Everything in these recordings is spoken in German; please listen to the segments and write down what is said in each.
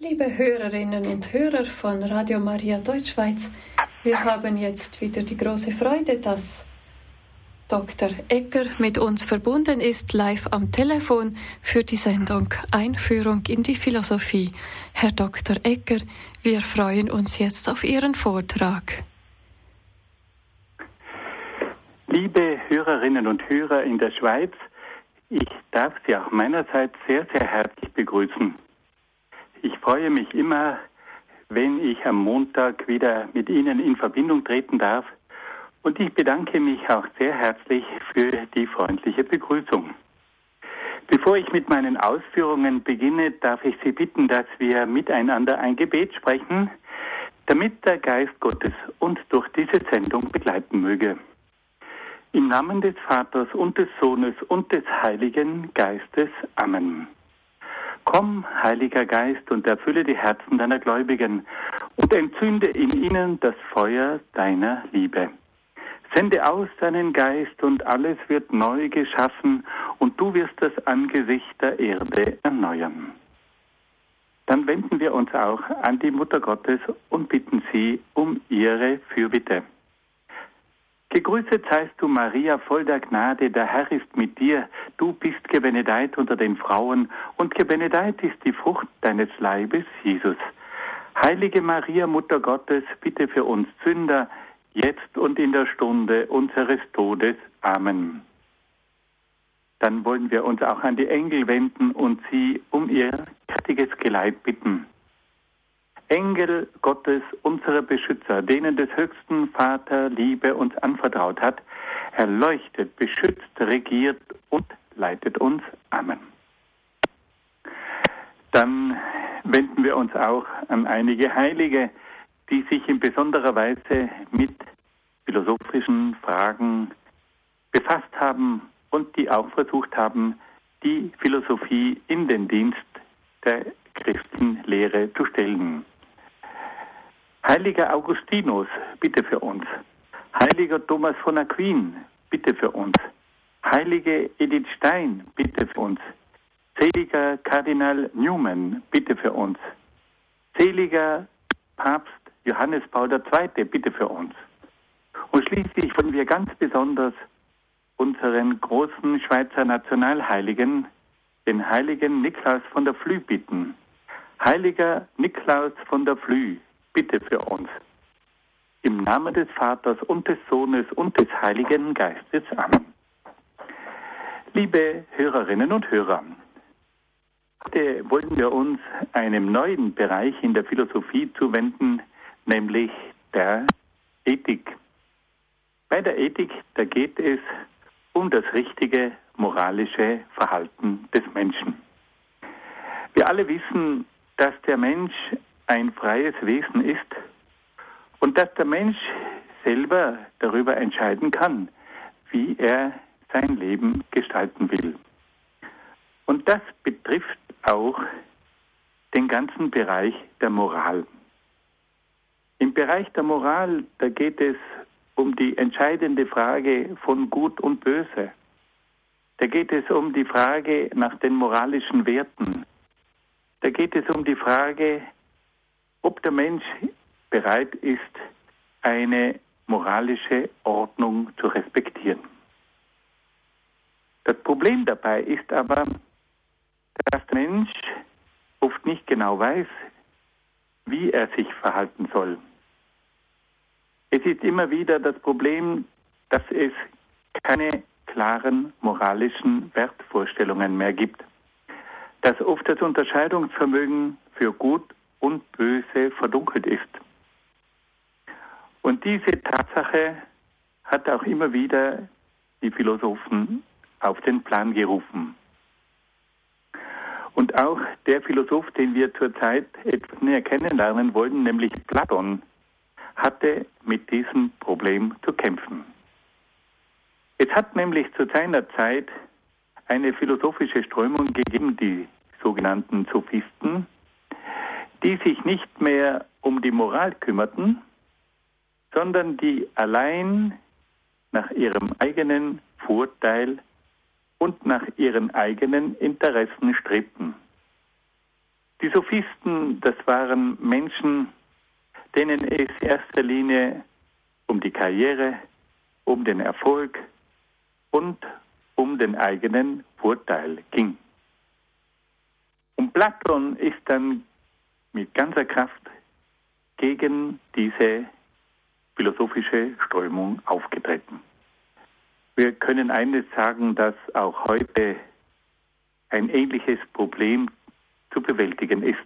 Liebe Hörerinnen und Hörer von Radio Maria Deutschschweiz, wir haben jetzt wieder die große Freude, dass Dr. Egger mit uns verbunden ist, live am Telefon für die Sendung Einführung in die Philosophie. Herr Dr. Egger, wir freuen uns jetzt auf Ihren Vortrag. Liebe Hörerinnen und Hörer in der Schweiz, ich darf Sie auch meinerseits sehr, sehr herzlich begrüßen. Ich freue mich immer, wenn ich am Montag wieder mit Ihnen in Verbindung treten darf. Und ich bedanke mich auch sehr herzlich für die freundliche Begrüßung. Bevor ich mit meinen Ausführungen beginne, darf ich Sie bitten, dass wir miteinander ein Gebet sprechen, damit der Geist Gottes uns durch diese Sendung begleiten möge. Im Namen des Vaters und des Sohnes und des Heiligen Geistes. Amen. Komm, Heiliger Geist, und erfülle die Herzen deiner Gläubigen und entzünde in ihnen das Feuer deiner Liebe. Sende aus deinen Geist und alles wird neu geschaffen und du wirst das Angesicht der Erde erneuern. Dann wenden wir uns auch an die Mutter Gottes und bitten sie um ihre Fürbitte. Gegrüßet seist du, Maria, voll der Gnade, der Herr ist mit dir. Du bist gebenedeit unter den Frauen und gebenedeit ist die Frucht deines Leibes, Jesus. Heilige Maria, Mutter Gottes, bitte für uns Sünder, jetzt und in der Stunde unseres Todes. Amen. Dann wollen wir uns auch an die Engel wenden und sie um ihr gnädiges Geleit bitten. Engel Gottes, unsere Beschützer, denen des höchsten Vater Liebe uns anvertraut hat, erleuchtet, beschützt, regiert und leitet uns. Amen. Dann wenden wir uns auch an einige Heilige, die sich in besonderer Weise mit philosophischen Fragen befasst haben und die auch versucht haben, die Philosophie in den Dienst der Christenlehre zu stellen. Heiliger Augustinus, bitte für uns. Heiliger Thomas von Aquin, bitte für uns. Heilige Edith Stein, bitte für uns. Seliger Kardinal Newman, bitte für uns. Seliger Papst Johannes Paul II., bitte für uns. Und schließlich wollen wir ganz besonders unseren großen Schweizer Nationalheiligen, den heiligen Niklaus von der Flüe, bitten. Heiliger Niklaus von der Flüe, bitte für uns. Im Namen des Vaters und des Sohnes und des Heiligen Geistes. Amen. Liebe Hörerinnen und Hörer, heute wollen wir uns einem neuen Bereich in der Philosophie zuwenden, nämlich der Ethik. Bei der Ethik, da geht es um das richtige moralische Verhalten des Menschen. Wir alle wissen, dass der Mensch ein freies Wesen ist und dass der Mensch selber darüber entscheiden kann, wie er sein Leben gestalten will. Und das betrifft auch den ganzen Bereich der Moral. Im Bereich der Moral, da geht es um die entscheidende Frage von Gut und Böse. Da geht es um die Frage nach den moralischen Werten. Da geht es um die Frage, ob der Mensch bereit ist, eine moralische Ordnung zu respektieren. Das Problem dabei ist aber, dass der Mensch oft nicht genau weiß, wie er sich verhalten soll. Es ist immer wieder das Problem, dass es keine klaren moralischen Wertvorstellungen mehr gibt. Dass oft das Unterscheidungsvermögen für Gut und Böse verdunkelt ist. Und diese Tatsache hat auch immer wieder die Philosophen auf den Plan gerufen. Und auch der Philosoph, den wir zurzeit etwas näher kennenlernen wollen, nämlich Platon, hatte mit diesem Problem zu kämpfen. Es hat nämlich zu seiner Zeit eine philosophische Strömung gegeben, die sogenannten Sophisten, die sich nicht mehr um die Moral kümmerten, sondern die allein nach ihrem eigenen Vorteil und nach ihren eigenen Interessen strebten. Die Sophisten, das waren Menschen, denen es in erster Linie um die Karriere, um den Erfolg und um den eigenen Vorteil ging. Und Platon ist dann mit ganzer Kraft gegen diese philosophische Strömung aufgetreten. Wir können eines sagen, dass auch heute ein ähnliches Problem zu bewältigen ist.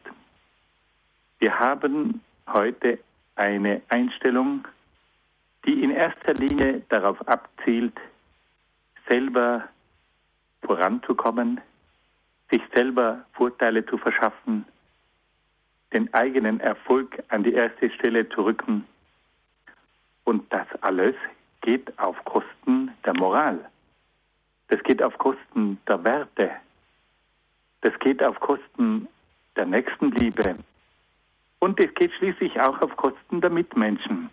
Wir haben heute eine Einstellung, die in erster Linie darauf abzielt, selber voranzukommen, sich selber Vorteile zu verschaffen, den eigenen Erfolg an die erste Stelle zu rücken. Und das alles geht auf Kosten der Moral. Das geht auf Kosten der Werte. Das geht auf Kosten der Nächstenliebe. Und es geht schließlich auch auf Kosten der Mitmenschen.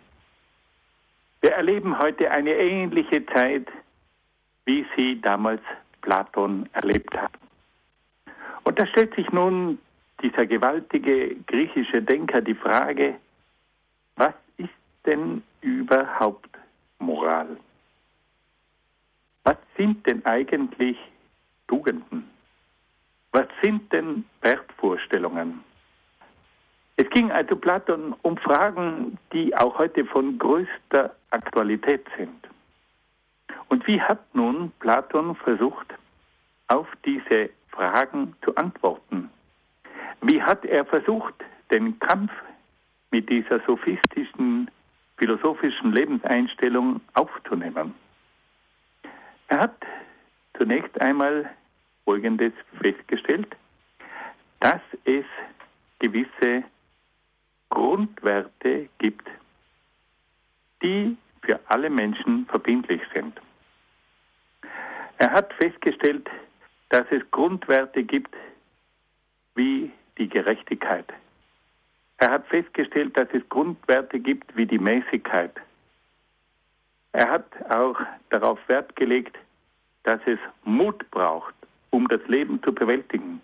Wir erleben heute eine ähnliche Zeit, wie sie damals Platon erlebt hat. Und da stellt sich nun dieser gewaltige griechische Denker die Frage, was ist denn überhaupt Moral? Was sind denn eigentlich Tugenden? Was sind denn Wertvorstellungen? Es ging also Platon um Fragen, die auch heute von größter Aktualität sind. Und wie hat nun Platon versucht, auf diese Fragen zu antworten? Wie hat er versucht, den Kampf mit dieser sophistischen, philosophischen Lebenseinstellung aufzunehmen? Er hat zunächst einmal Folgendes festgestellt, dass es gewisse Grundwerte gibt, die für alle Menschen verbindlich sind. Er hat festgestellt, dass es Grundwerte gibt wie die Gerechtigkeit. Er hat festgestellt, dass es Grundwerte gibt wie die Mäßigkeit. Er hat auch darauf Wert gelegt, dass es Mut braucht, um das Leben zu bewältigen.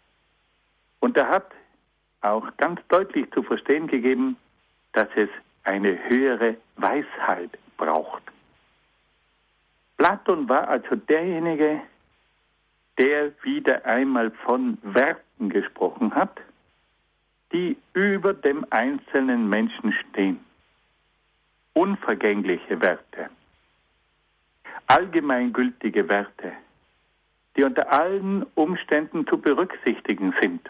Und er hat auch ganz deutlich zu verstehen gegeben, dass es eine höhere Weisheit braucht. Platon war also derjenige, der wieder einmal von Werten gesprochen hat, die über dem einzelnen Menschen stehen. Unvergängliche Werte, allgemeingültige Werte, die unter allen Umständen zu berücksichtigen sind.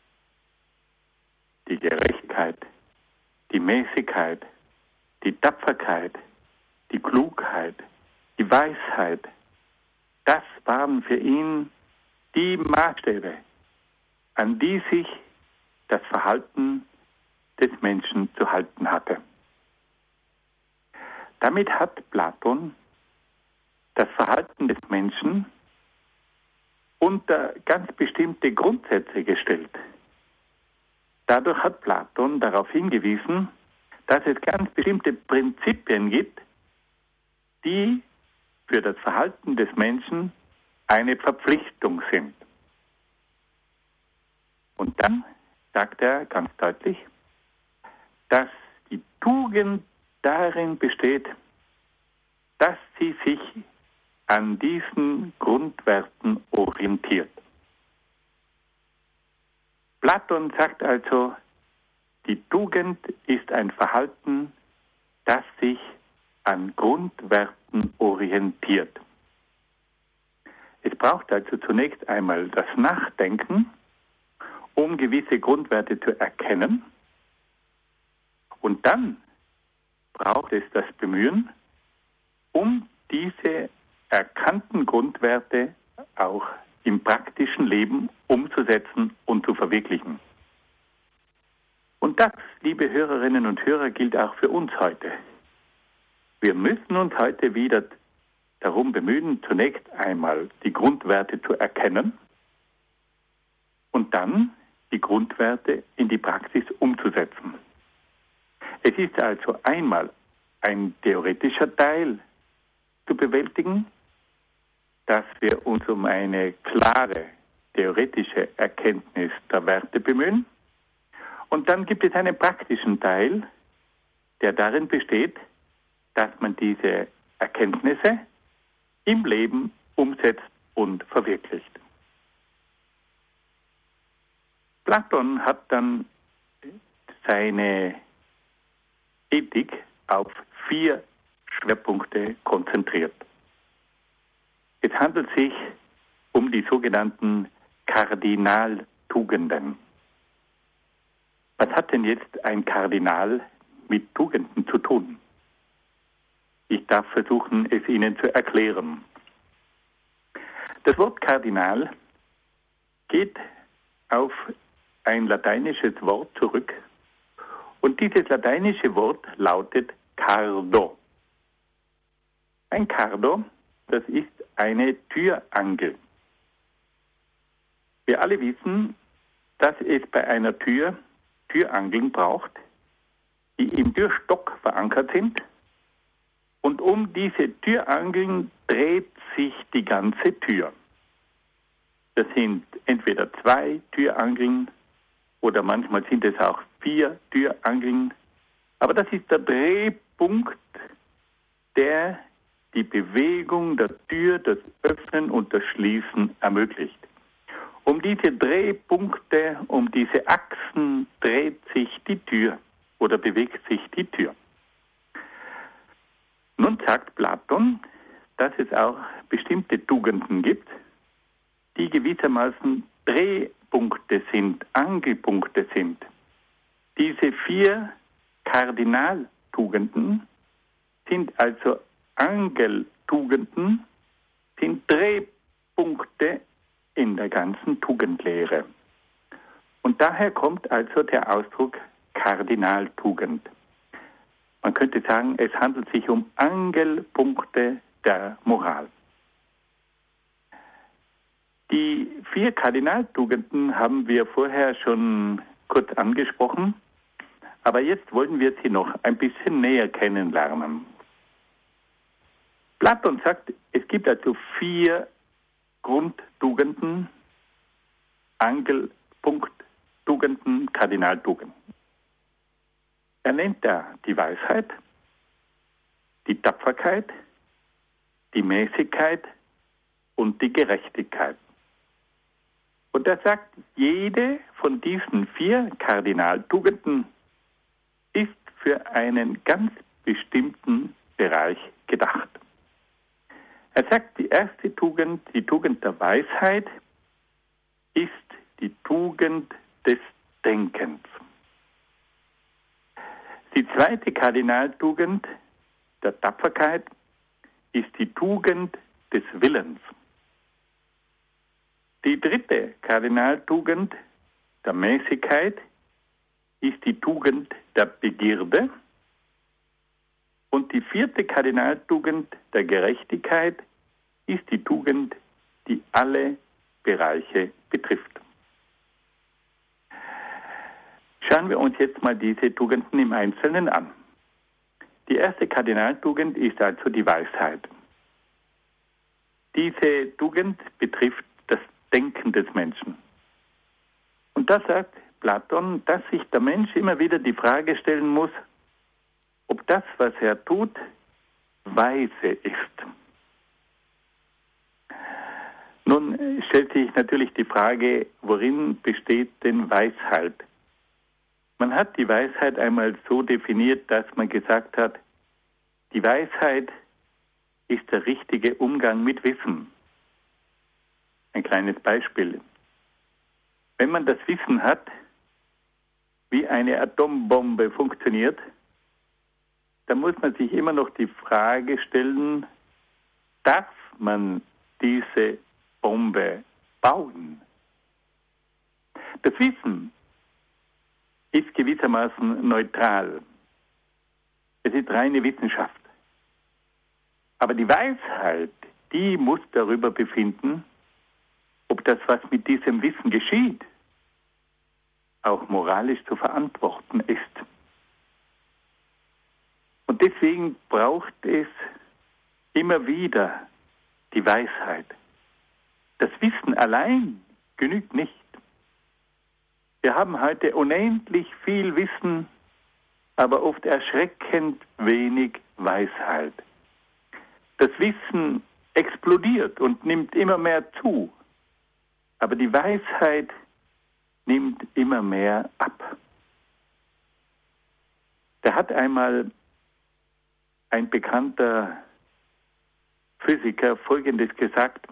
Die Gerechtigkeit, die Mäßigkeit, die Tapferkeit, die Klugheit, die Weisheit, das waren für ihn die Maßstäbe, an die sich das Verhalten des Menschen zu halten hatte. Damit hat Platon das Verhalten des Menschen unter ganz bestimmte Grundsätze gestellt. Dadurch hat Platon darauf hingewiesen, dass es ganz bestimmte Prinzipien gibt, die für das Verhalten des Menschen eine Verpflichtung sind. Und dann sagt er ganz deutlich, dass die Tugend darin besteht, dass sie sich an diesen Grundwerten orientiert. Platon sagt also, die Tugend ist ein Verhalten, das sich an Grundwerten orientiert. Es braucht also zunächst einmal das Nachdenken, um gewisse Grundwerte zu erkennen. Und dann braucht es das Bemühen, um diese erkannten Grundwerte auch im praktischen Leben umzusetzen und zu verwirklichen. Und das, liebe Hörerinnen und Hörer, gilt auch für uns heute. Wir müssen uns heute wieder darum bemühen, zunächst einmal die Grundwerte zu erkennen und dann die Grundwerte in die Praxis umzusetzen. Es ist also einmal ein theoretischer Teil zu bewältigen, dass wir uns um eine klare, theoretische Erkenntnis der Werte bemühen. Und dann gibt es einen praktischen Teil, der darin besteht, dass man diese Erkenntnisse im Leben umsetzt und verwirklicht. Platon hat dann seine Ethik auf 4 Schwerpunkte konzentriert. Es handelt sich um die sogenannten Kardinaltugenden. Was hat denn jetzt ein Kardinal mit Tugenden zu tun? Ich darf versuchen, es Ihnen zu erklären. Das Wort Kardinal geht auf ein lateinisches Wort zurück und dieses lateinische Wort lautet cardo. Ein cardo, das ist eine Türangel. Wir alle wissen, dass es bei einer Tür Türangeln braucht, die im Türstock verankert sind. Und um diese Türangeln dreht sich die ganze Tür. Das sind entweder 2 Türangeln oder manchmal sind es auch 4 Türangeln. Aber das ist der Drehpunkt, der die Bewegung der Tür, das Öffnen und das Schließen ermöglicht. Um diese Drehpunkte, um diese Achsen dreht sich die Tür oder bewegt sich die Tür. Nun sagt Platon, dass es auch bestimmte Tugenden gibt, die gewissermaßen Drehpunkte sind, Angelpunkte sind. Diese 4 Kardinaltugenden sind also Angeltugenden, sind Drehpunkte in der ganzen Tugendlehre. Und daher kommt also der Ausdruck Kardinaltugend. Man könnte sagen, es handelt sich um Angelpunkte der Moral. Die 4 Kardinaltugenden haben wir vorher schon kurz angesprochen, aber jetzt wollen wir sie noch ein bisschen näher kennenlernen. Platon sagt, es gibt also 4 Grundtugenden, Angelpunkttugenden, Kardinaltugenden. Er nennt da die Weisheit, die Tapferkeit, die Mäßigkeit und die Gerechtigkeit. Und er sagt, jede von diesen 4 Kardinaltugenden ist für einen ganz bestimmten Bereich gedacht. Er sagt, die erste Tugend, die Tugend der Weisheit, ist die Tugend des Denkens. Die zweite Kardinaltugend der Tapferkeit ist die Tugend des Willens. Die dritte Kardinaltugend der Mäßigkeit ist die Tugend der Begierde. Und die 4. Kardinaltugend der Gerechtigkeit ist die Tugend, die alle Bereiche betrifft. Schauen wir uns jetzt mal diese Tugenden im Einzelnen an. Die erste Kardinaltugend ist also die Weisheit. Diese Tugend betrifft das Denken des Menschen. Und da sagt Platon, dass sich der Mensch immer wieder die Frage stellen muss, ob das, was er tut, weise ist. Nun stellt sich natürlich die Frage, worin besteht denn Weisheit? Man hat die Weisheit einmal so definiert, dass man gesagt hat, die Weisheit ist der richtige Umgang mit Wissen. Ein kleines Beispiel. Wenn man das Wissen hat, wie eine Atombombe funktioniert, dann muss man sich immer noch die Frage stellen, darf man diese Bombe bauen? Das Wissen ist gewissermaßen neutral. Es ist reine Wissenschaft. Aber die Weisheit, die muss darüber befinden, ob das, was mit diesem Wissen geschieht, auch moralisch zu verantworten ist. Und deswegen braucht es immer wieder die Weisheit. Das Wissen allein genügt nicht. Wir haben heute unendlich viel Wissen, aber oft erschreckend wenig Weisheit. Das Wissen explodiert und nimmt immer mehr zu, aber die Weisheit nimmt immer mehr ab. Da hat einmal ein bekannter Physiker Folgendes gesagt: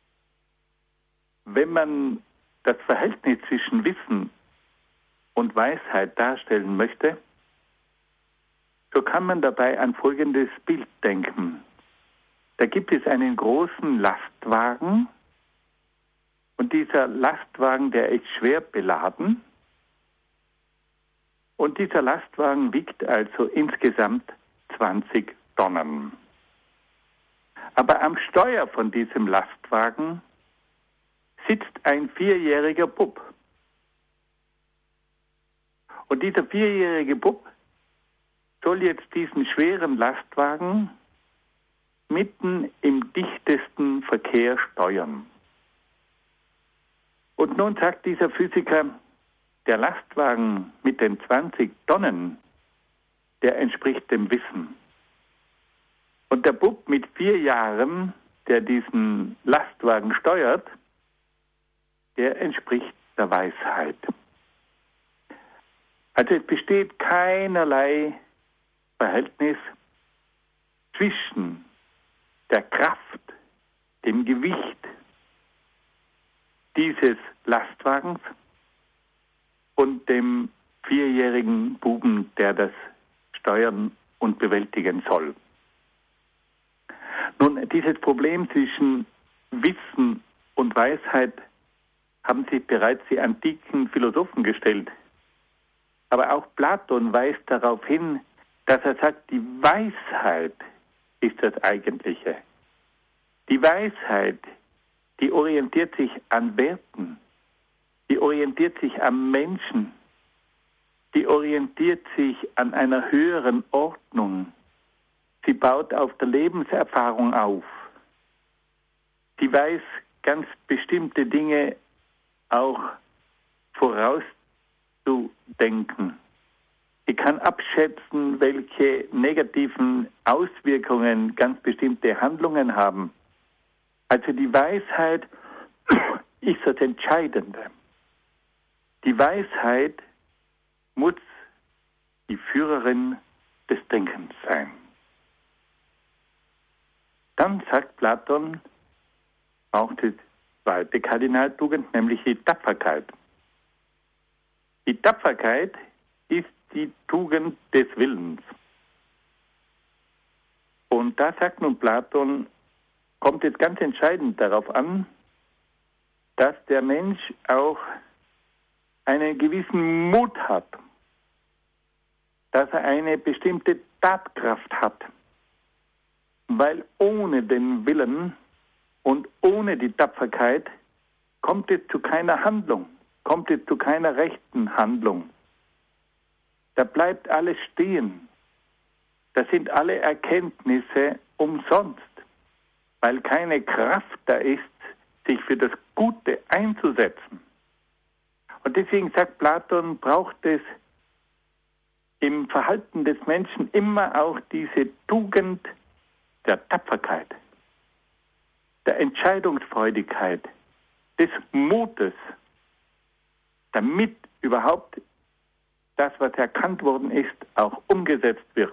Wenn man das Verhältnis zwischen Wissen und Weisheit darstellen möchte, so kann man dabei an folgendes Bild denken. Da gibt es einen großen Lastwagen und dieser Lastwagen, der ist schwer beladen und dieser Lastwagen wiegt also insgesamt 20 Tonnen. Aber am Steuer von diesem Lastwagen sitzt ein 4-jähriger Bub. Und dieser 4-jährige Bub soll jetzt diesen schweren Lastwagen mitten im dichtesten Verkehr steuern. Und nun sagt dieser Physiker, der Lastwagen mit den 20 Tonnen, der entspricht dem Wissen. Und der Bub mit 4 Jahren, der diesen Lastwagen steuert, der entspricht der Weisheit. Also es besteht keinerlei Verhältnis zwischen der Kraft, dem Gewicht dieses Lastwagens und dem 4-jährigen Buben, der das steuern und bewältigen soll. Nun, dieses Problem zwischen Wissen und Weisheit haben sich bereits die antiken Philosophen gestellt. Aber auch Platon weist darauf hin, dass er sagt, die Weisheit ist das Eigentliche. Die Weisheit, die orientiert sich an Werten, die orientiert sich am Menschen, die orientiert sich an einer höheren Ordnung. Sie baut auf der Lebenserfahrung auf. Sie weiß ganz bestimmte Dinge auch vorauszudenken. Sie kann abschätzen, welche negativen Auswirkungen ganz bestimmte Handlungen haben. Also die Weisheit ist das Entscheidende. Die Weisheit muss die Führerin des Denkens sein. Dann sagt Platon auch die zweite Kardinaltugend, nämlich die Tapferkeit. Die Tapferkeit ist die Tugend des Willens. Und da sagt nun Platon, kommt es ganz entscheidend darauf an, dass der Mensch auch einen gewissen Mut hat, dass er eine bestimmte Tatkraft hat, weil ohne den Willen und ohne die Tapferkeit kommt es zu keiner Handlung, kommt es zu keiner rechten Handlung. Da bleibt alles stehen. Da sind alle Erkenntnisse umsonst, weil keine Kraft da ist, sich für das Gute einzusetzen. Und deswegen sagt Platon, braucht es im Verhalten des Menschen immer auch diese Tugend der Tapferkeit, der Entscheidungsfreudigkeit, des Mutes, damit überhaupt das, was erkannt worden ist, auch umgesetzt wird.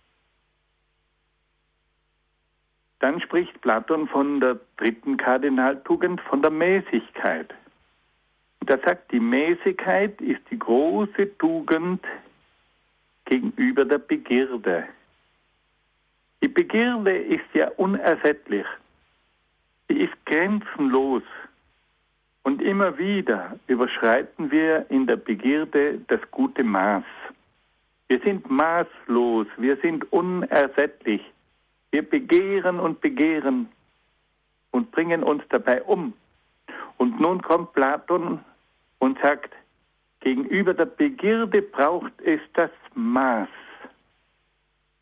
Dann spricht Platon von der dritten Kardinaltugend, von der Mäßigkeit. Und er sagt, die Mäßigkeit ist die große Tugend gegenüber der Begierde. Die Begierde ist ja unersättlich. Sie ist grenzenlos. Und immer wieder überschreiten wir in der Begierde das gute Maß. Wir sind maßlos, wir sind unersättlich. Wir begehren und bringen uns dabei um. Und nun kommt Platon und sagt, gegenüber der Begierde braucht es das Maß.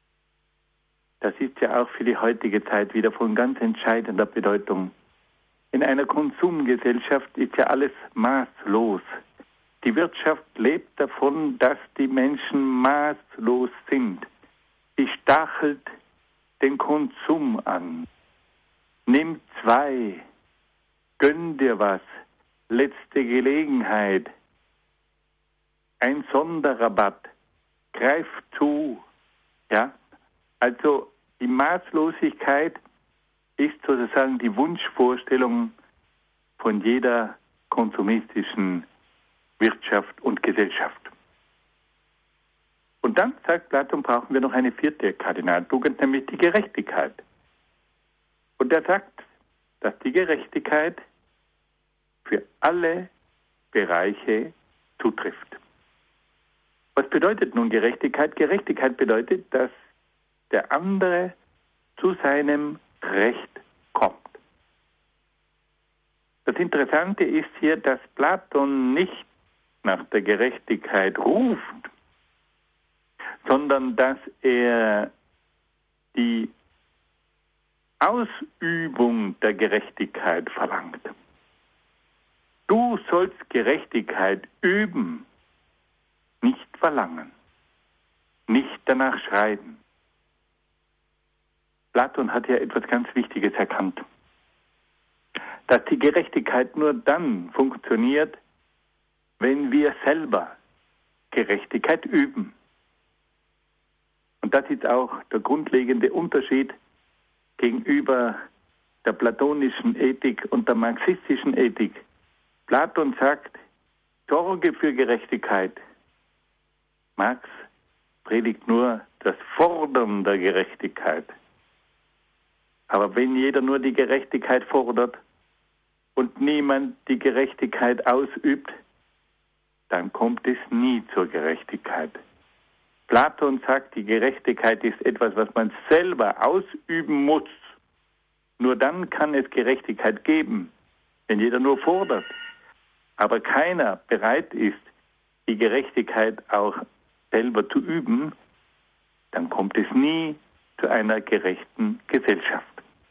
Das ist ja auch für die heutige Zeit wieder von ganz entscheidender Bedeutung. In einer Konsumgesellschaft ist ja alles maßlos. Die Wirtschaft lebt davon, dass die Menschen maßlos sind. Sie stachelt den Konsum an. Nimm 2, gönn dir was, letzte Gelegenheit, ein Sonderrabatt, greif zu. Ja? Also die Maßlosigkeit ist sozusagen die Wunschvorstellung von jeder konsumistischen Wirtschaft und Gesellschaft. Und dann, sagt Platon, brauchen wir noch eine 4. Kardinaltugend, nämlich die Gerechtigkeit. Und er sagt, dass die Gerechtigkeit für alle Bereiche zutrifft. Was bedeutet nun Gerechtigkeit? Gerechtigkeit bedeutet, dass der andere zu seinem Recht kommt. Das Interessante ist hier, dass Platon nicht nach der Gerechtigkeit ruft, sondern dass er die Ausübung der Gerechtigkeit verlangt. Du sollst Gerechtigkeit üben, nicht verlangen, nicht danach schreiben. Platon hat ja etwas ganz Wichtiges erkannt, dass die Gerechtigkeit nur dann funktioniert, wenn wir selber Gerechtigkeit üben. Und das ist auch der grundlegende Unterschied gegenüber der platonischen Ethik und der marxistischen Ethik. Platon sagt, sorge für Gerechtigkeit. Marx predigt nur das Fordern der Gerechtigkeit. Aber wenn jeder nur die Gerechtigkeit fordert und niemand die Gerechtigkeit ausübt, dann kommt es nie zur Gerechtigkeit. Platon sagt, die Gerechtigkeit ist etwas, was man selber ausüben muss. Nur dann kann es Gerechtigkeit geben, wenn jeder nur fordert. Aber keiner bereit ist, die Gerechtigkeit auch selber zu üben, dann kommt es nie zu einer gerechten Gesellschaft.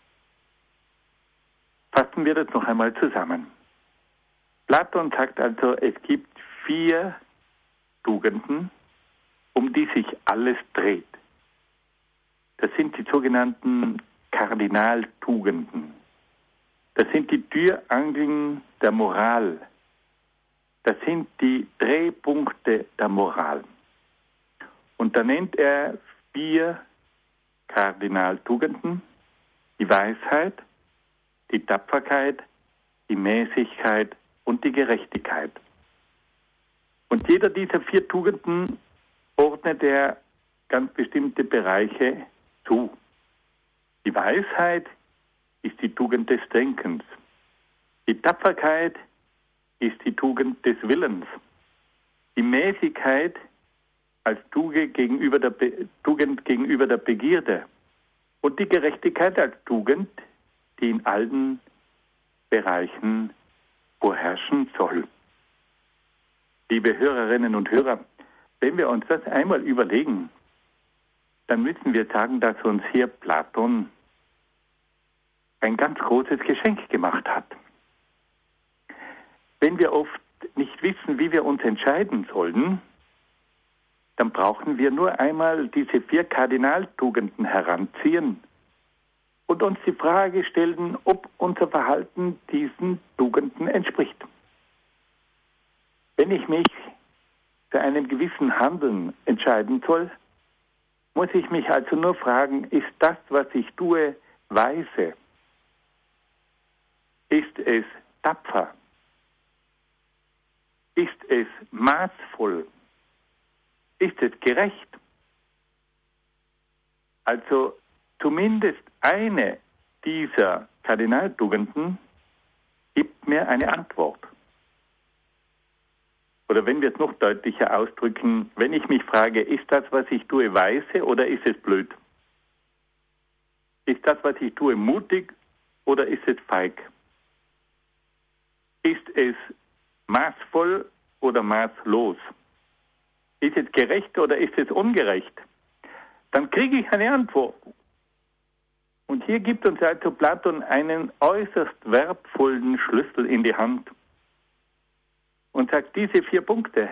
Fassen wir das noch einmal zusammen. Platon sagt also, es gibt 4 Tugenden, um die sich alles dreht. Das sind die sogenannten Kardinaltugenden. Das sind die Türangeln der Moral. Das sind die Drehpunkte der Moral. Und da nennt er 4 Kardinaltugenden: die Weisheit, die Tapferkeit, die Mäßigkeit und die Gerechtigkeit. Und jeder dieser 4 Tugenden ordnet er ganz bestimmte Bereiche zu. Die Weisheit ist die Tugend des Denkens. Die Tapferkeit ist die Tugend des Willens. Die Mäßigkeit als Tugend gegenüber der Begierde. Und die Gerechtigkeit als Tugend, die in allen Bereichen vorherrschen soll. Liebe Hörerinnen und Hörer, wenn wir uns das einmal überlegen, dann müssen wir sagen, dass uns hier Platon ein ganz großes Geschenk gemacht hat. Wenn wir oft nicht wissen, wie wir uns entscheiden sollen, dann brauchen wir nur einmal diese 4 Kardinaltugenden heranziehen und uns die Frage stellen, ob unser Verhalten diesen Tugenden entspricht. Wenn ich mich für einen gewissen Handeln entscheiden soll, muss ich mich also nur fragen, ist das, was ich tue, weise? Ist es tapfer? Ist es maßvoll? Ist es gerecht? Also zumindest eine dieser Kardinaltugenden gibt mir eine Antwort. Oder wenn wir es noch deutlicher ausdrücken, wenn ich mich frage, ist das, was ich tue, weise oder ist es blöd? Ist das, was ich tue, mutig oder ist es feig? Ist es maßvoll oder maßlos? Ist es gerecht oder ist es ungerecht? Dann kriege ich eine Antwort. Und hier gibt uns also Platon einen äußerst wertvollen Schlüssel in die Hand und sagt, diese 4 Punkte,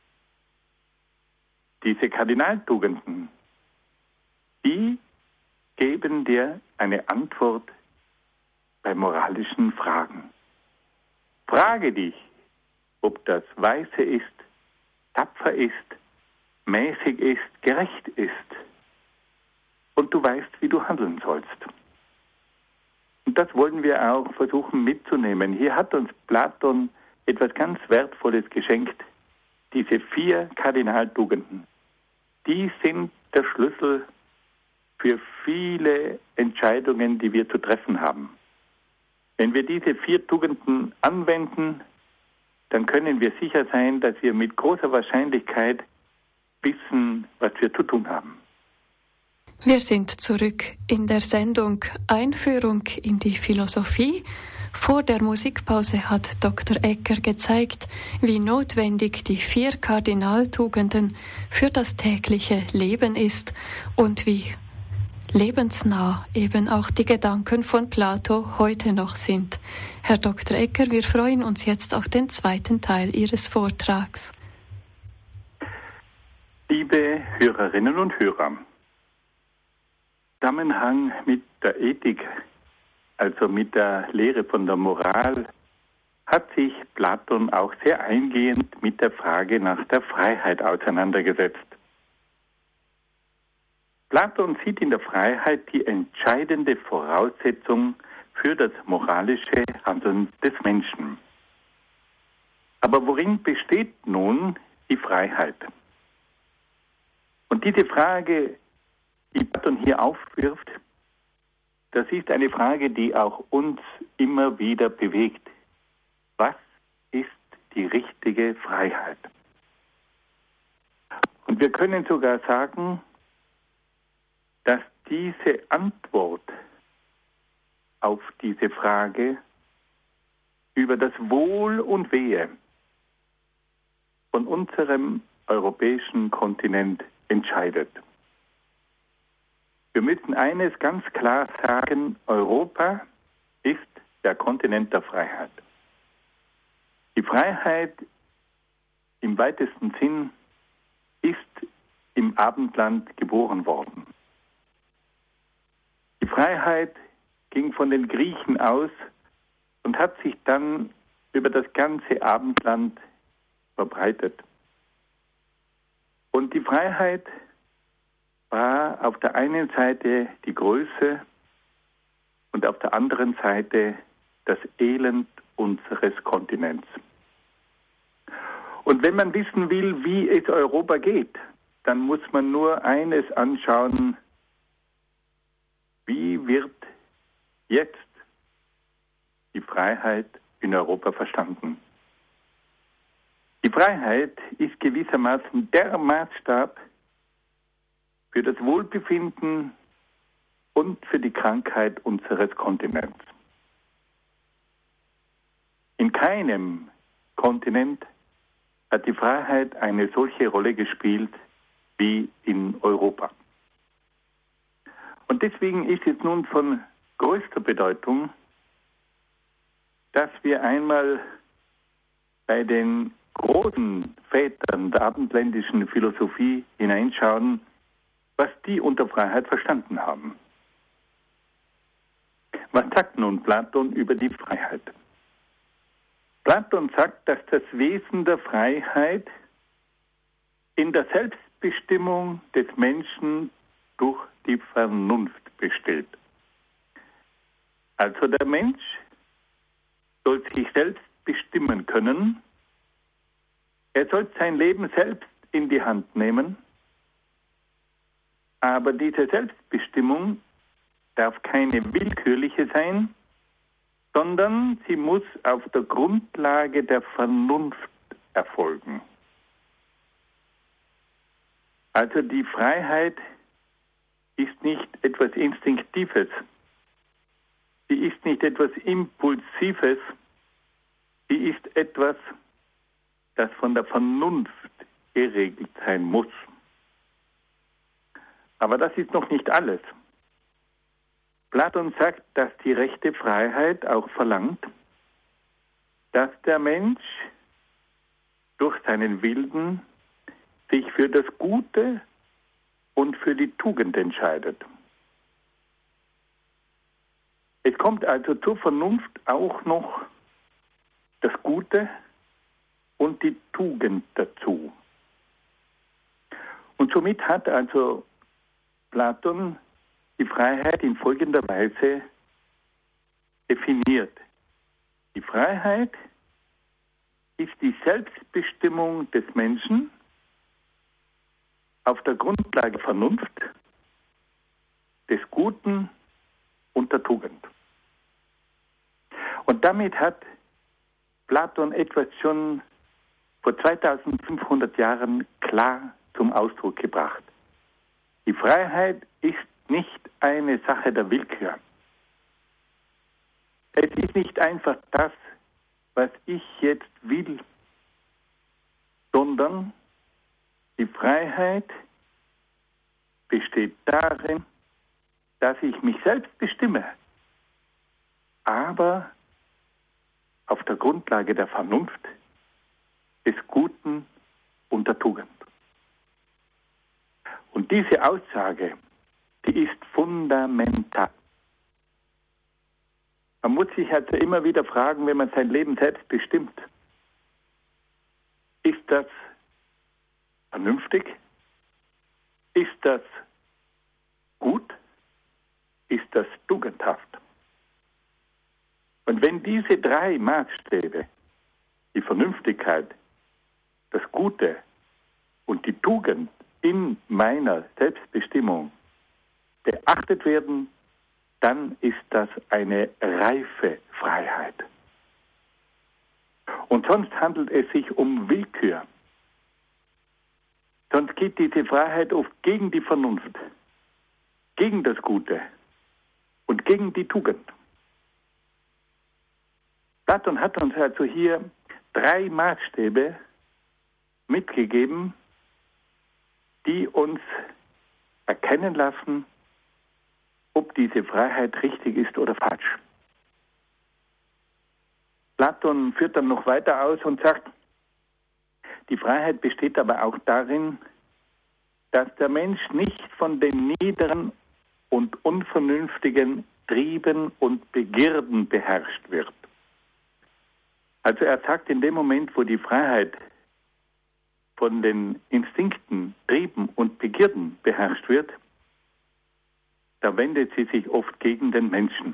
diese Kardinaltugenden, die geben dir eine Antwort bei moralischen Fragen. Frage dich, ob das weise ist, tapfer ist, mäßig ist, gerecht ist. Und du weißt, wie du handeln sollst. Und das wollen wir auch versuchen mitzunehmen. Hier hat uns Platon etwas ganz Wertvolles geschenkt. Diese 4 Kardinaltugenden. Die sind der Schlüssel für viele Entscheidungen, die wir zu treffen haben. Wenn wir diese 4 Tugenden anwenden, dann können wir sicher sein, dass wir mit großer Wahrscheinlichkeit wissen, was wir zu tun haben. Wir sind zurück in der Sendung Einführung in die Philosophie. Vor der Musikpause hat Dr. Egger gezeigt, wie notwendig die 4 Kardinaltugenden für das tägliche Leben ist und wie lebensnah eben auch die Gedanken von Plato heute noch sind. Herr Dr. Egger, wir freuen uns jetzt auf den 2. Teil Ihres Vortrags. Liebe Hörerinnen und Hörer, im Zusammenhang mit der Ethik, also mit der Lehre von der Moral, hat sich Platon auch sehr eingehend mit der Frage nach der Freiheit auseinandergesetzt. Platon sieht in der Freiheit die entscheidende Voraussetzung für das moralische Handeln des Menschen. Aber worin besteht nun die Freiheit? Und diese Frage, die Platon hier aufwirft, das ist eine Frage, die auch uns immer wieder bewegt. Was ist die richtige Freiheit? Und wir können sogar sagen, dass diese Antwort auf diese Frage über das Wohl und Wehe von unserem europäischen Kontinent entscheidet. Wir müssen eines ganz klar sagen, Europa ist der Kontinent der Freiheit. Die Freiheit im weitesten Sinn ist im Abendland geboren worden. Die Freiheit ging von den Griechen aus und hat sich dann über das ganze Abendland verbreitet. Und die Freiheit war auf der einen Seite die Größe und auf der anderen Seite das Elend unseres Kontinents. Und wenn man wissen will, wie es Europa geht, dann muss man nur eines anschauen: Wie wird jetzt die Freiheit in Europa verstanden? Die Freiheit ist gewissermaßen der Maßstab für das Wohlbefinden und für die Krankheit unseres Kontinents. In keinem Kontinent hat die Freiheit eine solche Rolle gespielt wie in Europa. Und deswegen ist es nun von größter Bedeutung, dass wir einmal bei den großen Vätern der abendländischen Philosophie hineinschauen, was die unter Freiheit verstanden haben. Was sagt nun Platon über die Freiheit? Platon sagt, dass das Wesen der Freiheit in der Selbstbestimmung des Menschen durch die Vernunft besteht. Also der Mensch soll sich selbst bestimmen können. Er soll sein Leben selbst in die Hand nehmen. Aber diese Selbstbestimmung darf keine willkürliche sein, sondern sie muss auf der Grundlage der Vernunft erfolgen. Also die Freiheit ist nicht etwas Instinktives, sie ist nicht etwas Impulsives, sie ist etwas, das von der Vernunft geregelt sein muss. Aber das ist noch nicht alles. Platon sagt, dass die rechte Freiheit auch verlangt, dass der Mensch durch seinen Willen sich für das Gute und für die Tugend entscheidet. Es kommt also zur Vernunft auch noch das Gute und die Tugend dazu. Und somit hat also Platon die Freiheit in folgender Weise definiert. Die Freiheit ist die Selbstbestimmung des Menschen auf der Grundlage der Vernunft, des Guten und der Tugend. Und damit hat Platon etwas schon vor 2500 Jahren klar zum Ausdruck gebracht. Die Freiheit ist nicht eine Sache der Willkür. Es ist nicht einfach das, was ich jetzt will, sondern die Freiheit besteht darin, dass ich mich selbst bestimme, aber auf der Grundlage der Vernunft, des Guten und der Tugend. Und diese Aussage, die ist fundamental. Man muss sich also immer wieder fragen, wenn man sein Leben selbst bestimmt, ist das vernünftig? Ist das gut? Ist das tugendhaft? Und wenn diese drei Maßstäbe, die Vernünftigkeit, das Gute und die Tugend in meiner Selbstbestimmung beachtet werden, dann ist das eine reife Freiheit. Und sonst handelt es sich um Willkür. Sonst geht diese Freiheit oft gegen die Vernunft, gegen das Gute und gegen die Tugend. Platon hat uns also hier drei Maßstäbe mitgegeben, die uns erkennen lassen, ob diese Freiheit richtig ist oder falsch. Platon führt dann noch weiter aus und sagt, die Freiheit besteht aber auch darin, dass der Mensch nicht von den niederen und unvernünftigen Trieben und Begierden beherrscht wird. Also er sagt, in dem Moment, wo die Freiheit von den Instinkten, Trieben und Begierden beherrscht wird, da wendet sie sich oft gegen den Menschen.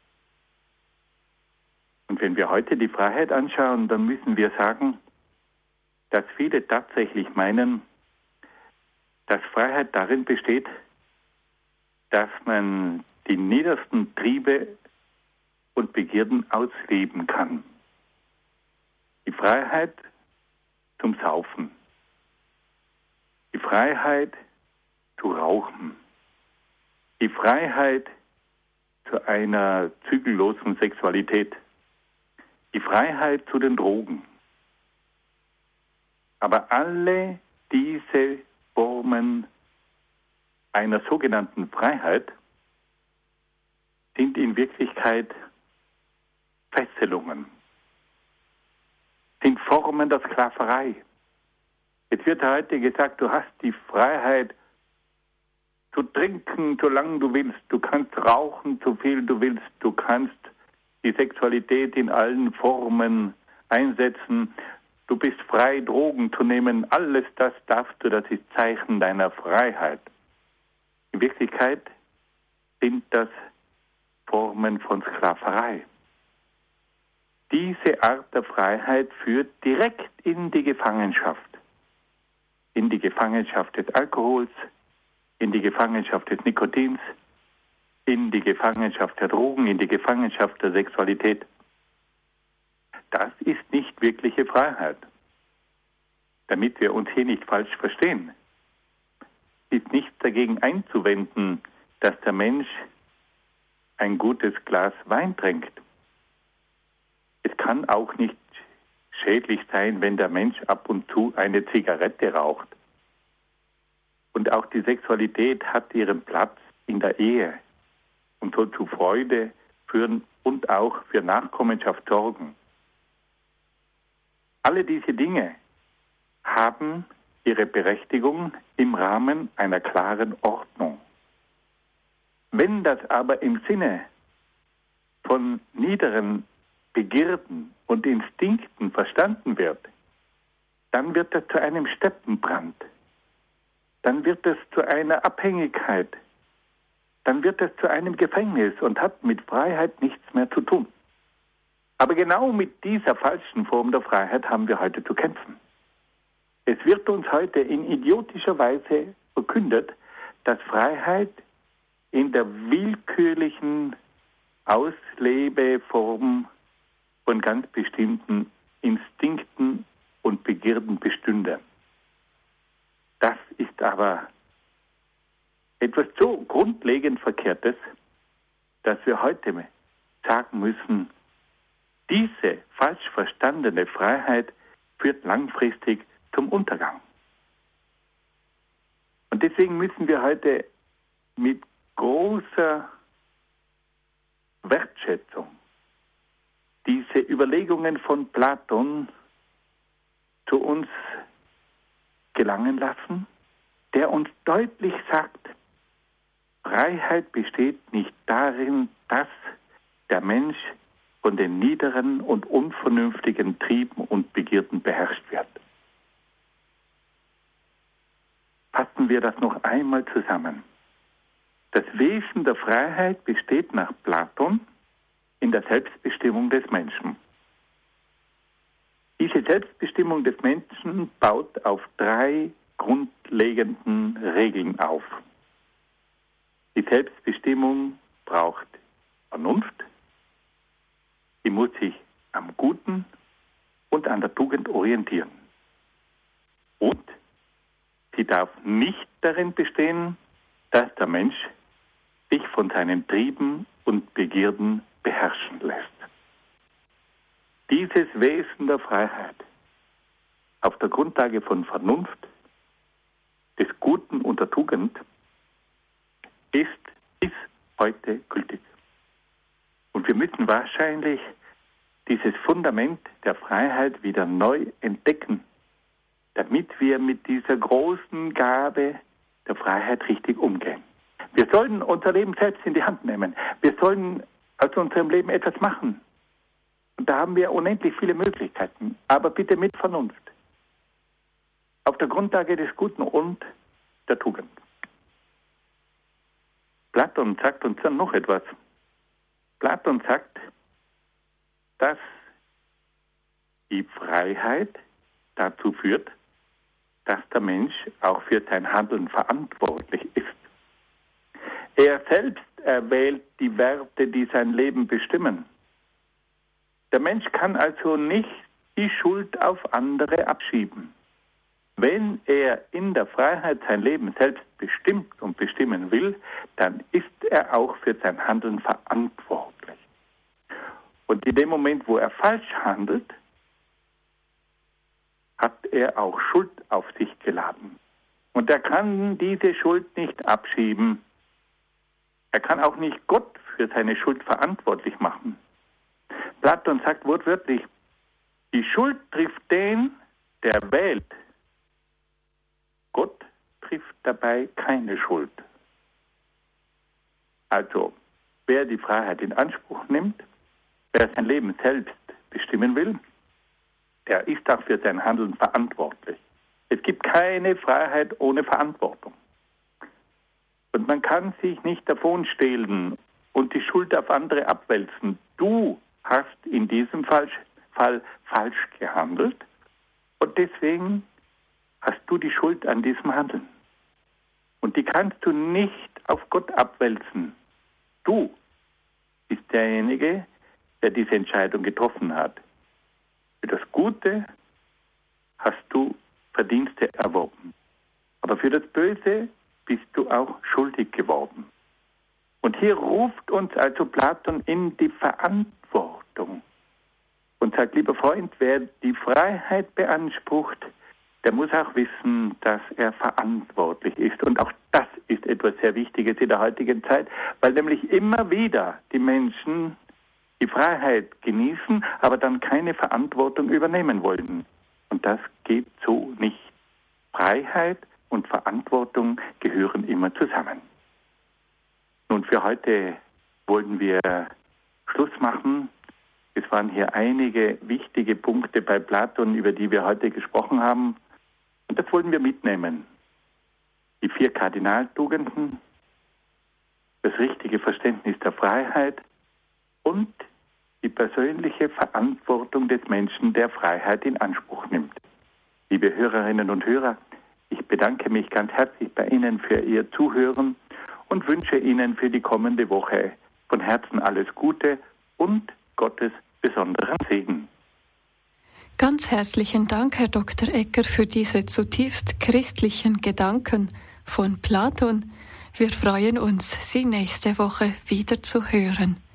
Und wenn wir heute die Freiheit anschauen, dann müssen wir sagen, dass viele tatsächlich meinen, dass Freiheit darin besteht, dass man die niedersten Triebe und Begierden ausleben kann. Die Freiheit zum Saufen, die Freiheit zu rauchen, die Freiheit zu einer zügellosen Sexualität, die Freiheit zu den Drogen. Aber alle diese Formen einer sogenannten Freiheit sind in Wirklichkeit Fesselungen, sind Formen der Sklaverei. Es wird heute gesagt, du hast die Freiheit zu trinken, solange du willst. Du kannst rauchen, so viel du willst. Du kannst die Sexualität in allen Formen einsetzen. Du bist frei, Drogen zu nehmen. Alles das darfst du, das ist Zeichen deiner Freiheit. In Wirklichkeit sind das Formen von Sklaverei. Diese Art der Freiheit führt direkt in die Gefangenschaft. In die Gefangenschaft des Alkohols, in die Gefangenschaft des Nikotins, in die Gefangenschaft der Drogen, in die Gefangenschaft der Sexualität. Das ist nicht wirkliche Freiheit. Damit wir uns hier nicht falsch verstehen, ist nichts dagegen einzuwenden, dass der Mensch ein gutes Glas Wein trinkt. Es kann auch nicht schädlich sein, wenn der Mensch ab und zu eine Zigarette raucht. Und auch die Sexualität hat ihren Platz in der Ehe. und so zu Freude führen und auch für Nachkommenschaft sorgen. Alle diese Dinge haben ihre Berechtigung im Rahmen einer klaren Ordnung. Wenn das aber im Sinne von niederen Begierden und Instinkten verstanden wird, dann wird es zu einem Steppenbrand. Dann wird es zu einer Abhängigkeit. Dann wird es zu einem Gefängnis und hat mit Freiheit nichts mehr zu tun. Aber genau mit dieser falschen Form der Freiheit haben wir heute zu kämpfen. Es wird uns heute in idiotischer Weise verkündet, dass Freiheit in der willkürlichen Auslebeform von ganz bestimmten Instinkten und Begierden bestünde. Das ist aber etwas so grundlegend Verkehrtes, dass wir heute sagen müssen, diese falsch verstandene Freiheit führt langfristig zum Untergang. Und deswegen müssen wir heute mit großer Wertschätzung diese Überlegungen von Platon zu uns gelangen lassen, der uns deutlich sagt, Freiheit besteht nicht darin, dass der Mensch von den niederen und unvernünftigen Trieben und Begierden beherrscht wird. Fassen wir das noch einmal zusammen. Das Wesen der Freiheit besteht nach Platon in der Selbstbestimmung des Menschen. Diese Selbstbestimmung des Menschen baut auf 3 grundlegenden Regeln auf. Die Selbstbestimmung braucht Vernunft, sie muss sich am Guten und an der Tugend orientieren. Und sie darf nicht darin bestehen, dass der Mensch sich von seinen Trieben und Begierden beherrschen lässt. Dieses Wesen der Freiheit auf der Grundlage von Vernunft, des Guten und der Tugend ist bis heute gültig. Und wir müssen wahrscheinlich dieses Fundament der Freiheit wieder neu entdecken, damit wir mit dieser großen Gabe der Freiheit richtig umgehen. Wir sollen unser Leben selbst in die Hand nehmen. Wir sollen aus unserem Leben etwas machen. Und da haben wir unendlich viele Möglichkeiten, aber bitte mit Vernunft. Auf der Grundlage des Guten und der Tugend. Platon sagt uns dann noch etwas. Platon sagt, dass die Freiheit dazu führt, dass der Mensch auch für sein Handeln verantwortlich ist. Er selbst erwählt die Werte, die sein Leben bestimmen. Der Mensch kann also nicht die Schuld auf andere abschieben. Wenn er in der Freiheit sein Leben selbst bestimmt und bestimmen will, dann ist er auch für sein Handeln verantwortlich. Und in dem Moment, wo er falsch handelt, hat er auch Schuld auf sich geladen. Und er kann diese Schuld nicht abschieben. Er kann auch nicht Gott für seine Schuld verantwortlich machen. Platon sagt wortwörtlich, die Schuld trifft den, der wählt. Gott trifft dabei keine Schuld. Also, wer die Freiheit in Anspruch nimmt, wer sein Leben selbst bestimmen will, der ist auch für sein Handeln verantwortlich. Es gibt keine Freiheit ohne Verantwortung. Und man kann sich nicht davonstehlen und die Schuld auf andere abwälzen. Du hast in diesem Fall falsch gehandelt und deswegen hast du die Schuld an diesem Handeln. Und die kannst du nicht auf Gott abwälzen. Du bist derjenige, der diese Entscheidung getroffen hat. Für das Gute hast du Verdienste erworben. Aber für das Böse bist du auch schuldig geworden. Und hier ruft uns also Platon in die Verantwortung und sagt, lieber Freund, wer die Freiheit beansprucht, der muss auch wissen, dass er verantwortlich ist. Und auch das ist etwas sehr Wichtiges in der heutigen Zeit, weil nämlich immer wieder die Menschen die Freiheit genießen, aber dann keine Verantwortung übernehmen wollen. Und das geht so nicht. Freiheit und Verantwortung gehören immer zusammen. Nun, für heute wollen wir Schluss machen. Es waren hier einige wichtige Punkte bei Platon, über die wir heute gesprochen haben. Und das wollen wir mitnehmen. Die 4 Kardinaltugenden, das richtige Verständnis der Freiheit und die persönliche Verantwortung des Menschen, der Freiheit in Anspruch nimmt. Liebe Hörerinnen und Hörer, ich bedanke mich ganz herzlich bei Ihnen für Ihr Zuhören und wünsche Ihnen für die kommende Woche von Herzen alles Gute und Gottes besonderen Segen. Ganz herzlichen Dank, Herr Dr. Egger, für diese zutiefst christlichen Gedanken von Platon. Wir freuen uns, Sie nächste Woche wieder zu hören.